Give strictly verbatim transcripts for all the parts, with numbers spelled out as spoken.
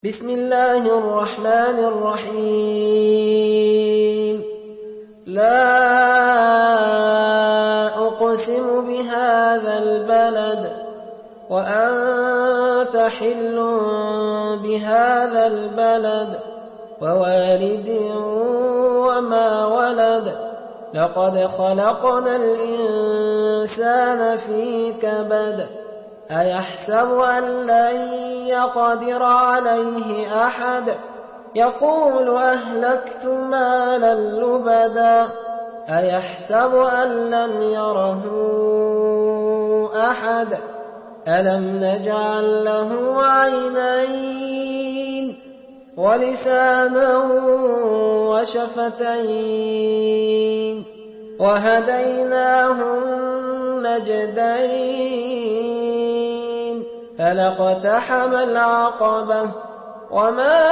بسم الله الرحمن الرحيم لا أقسم بهذا البلد وأنت حل بهذا البلد ووالد وما ولد لقد خلقنا الإنسان في كبد أيحسب أن لن يقدر عليه أحد يقول أهلكت مالا لبدا أيحسب أن لم يره أحد ألم نجعل له عينين ولسانا وشفتين وهديناه النجدين فلاقتحم العقبة وما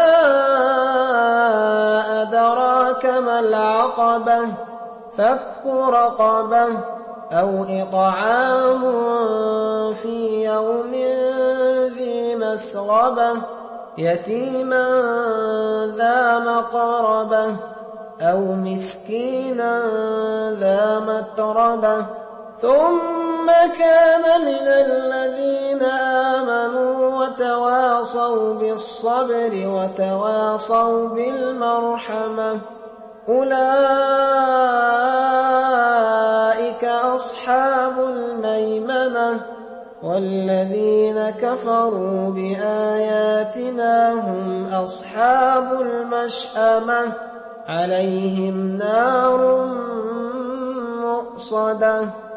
أدراك ما العقبة فك رقبة أو إطعام في يوم ذي مسغبة يتيما ذا مقربة أو مسكينا ذا متربة ثم كان من الذين آمنوا وتواصوا بالصبر وتواصوا بالمرحمة أولئك أصحاب الميمنة والذين كفروا بآياتنا هم أصحاب المشأمة عليهم نار مؤصدة